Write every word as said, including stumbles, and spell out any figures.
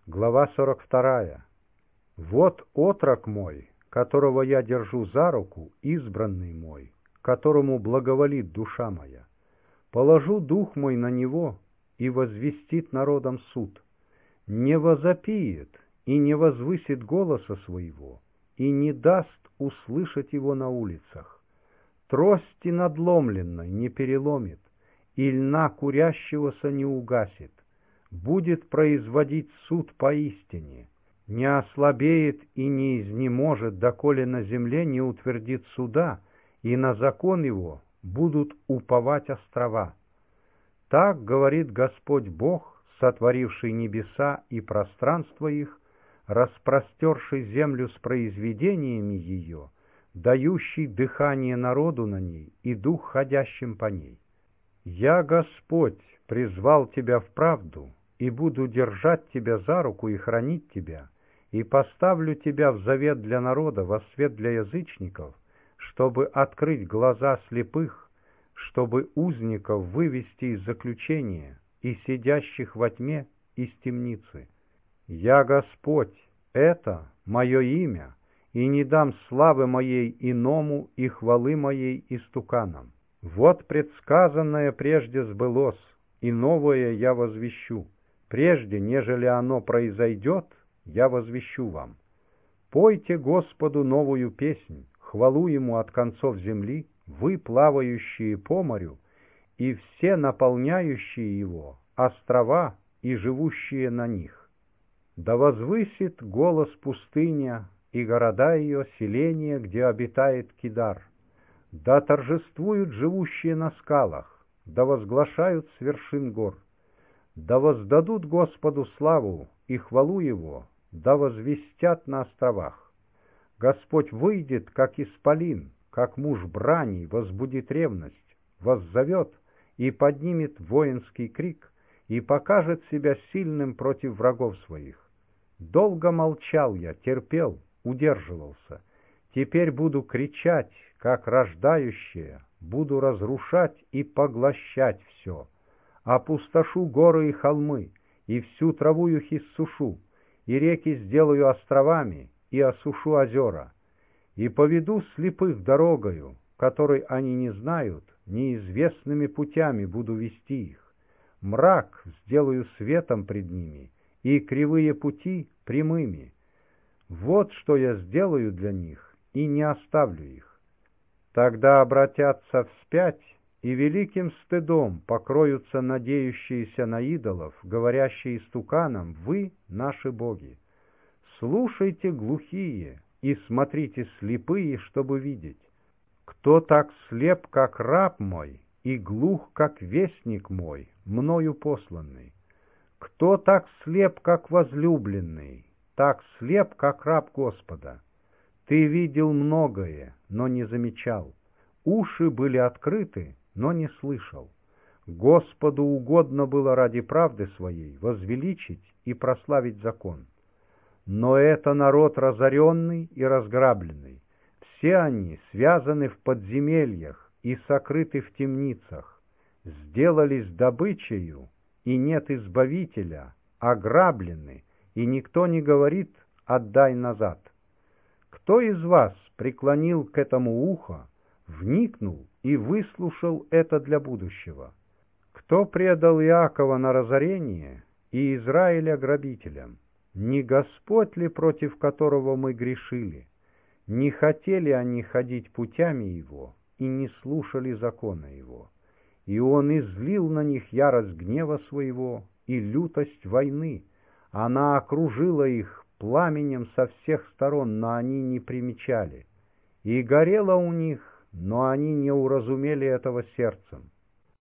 Глава сорок вторая. «Вот отрок мой, которого я держу за руку, избранный мой, которому благоволит душа моя. Положу дух мой на него, и возвестит народам суд. Не возопиет и не возвысит голоса своего, и не даст услышать его на улицах. Трости надломленной не переломит, и льна курящегося не угасит. Будет производить суд поистине, не ослабеет и не изнеможет, доколе на земле не утвердит суда, и на закон его будут уповать острова. Так говорит Господь Бог, сотворивший небеса и пространство их, распростерший землю с произведениями ее, дающий дыхание народу на ней и дух ходящим по ней. Я, Господь, призвал тебя в правду, и буду держать тебя за руку и хранить тебя, и поставлю тебя в завет для народа, во свет для язычников, чтобы открыть глаза слепых, чтобы узников вывести из заключения и сидящих во тьме из темницы. Я Господь, это мое имя, и не дам славы моей иному и хвалы моей истуканам. Вот предсказанное прежде сбылось, и новое я возвещу. Прежде, нежели оно произойдет, я возвещу вам. Пойте Господу новую песнь, хвалу Ему от концов земли, вы, плавающие по морю, и все наполняющие его, острова и живущие на них. Да возвысит голос пустыня и города ее, селения, где обитает Кидар. Да торжествуют живущие на скалах, да возглашают с вершин гор. Да воздадут Господу славу и хвалу Его, да возвестят на островах. Господь выйдет, как исполин, как муж брани, возбудит ревность, воззовет и поднимет воинский крик, и покажет себя сильным против врагов своих. Долго молчал я, терпел, удерживался. Теперь буду кричать, как рождающее, буду разрушать и поглощать все. Опустошу горы и холмы, и всю траву их иссушу, и реки сделаю островами, и осушу озера. И поведу слепых дорогою, которой они не знают, неизвестными путями буду вести их. Мрак сделаю светом пред ними, и кривые пути прямыми. Вот что я сделаю для них, и не оставлю их. Тогда обратятся вспять, и великим стыдом покроются надеющиеся на идолов, говорящие истуканам: вы наши боги. Слушайте, глухие, и смотрите, слепые, чтобы видеть. Кто так слеп, как раб мой, и глух, как вестник мой, мною посланный? Кто так слеп, как возлюбленный, так слеп, как раб Господа? Ты видел многое, но не замечал. Уши были открыты, но не слышал. Господу угодно было ради правды своей возвеличить и прославить закон. Но это народ разоренный и разграбленный. Все они связаны в подземельях и сокрыты в темницах. Сделались добычею, и нет избавителя, ограблены, и никто не говорит: отдай назад. Кто из вас преклонил к этому ухо, вникнул и выслушал это для будущего? Кто предал Иакова на разорение и Израиля грабителям? Не Господь ли, против которого мы грешили? Не хотели они ходить путями Его и не слушали закона Его. И Он излил на них ярость гнева Своего и лютость войны. Она окружила их пламенем со всех сторон, но они не примечали. И горело у них, но они не уразумели этого сердцем.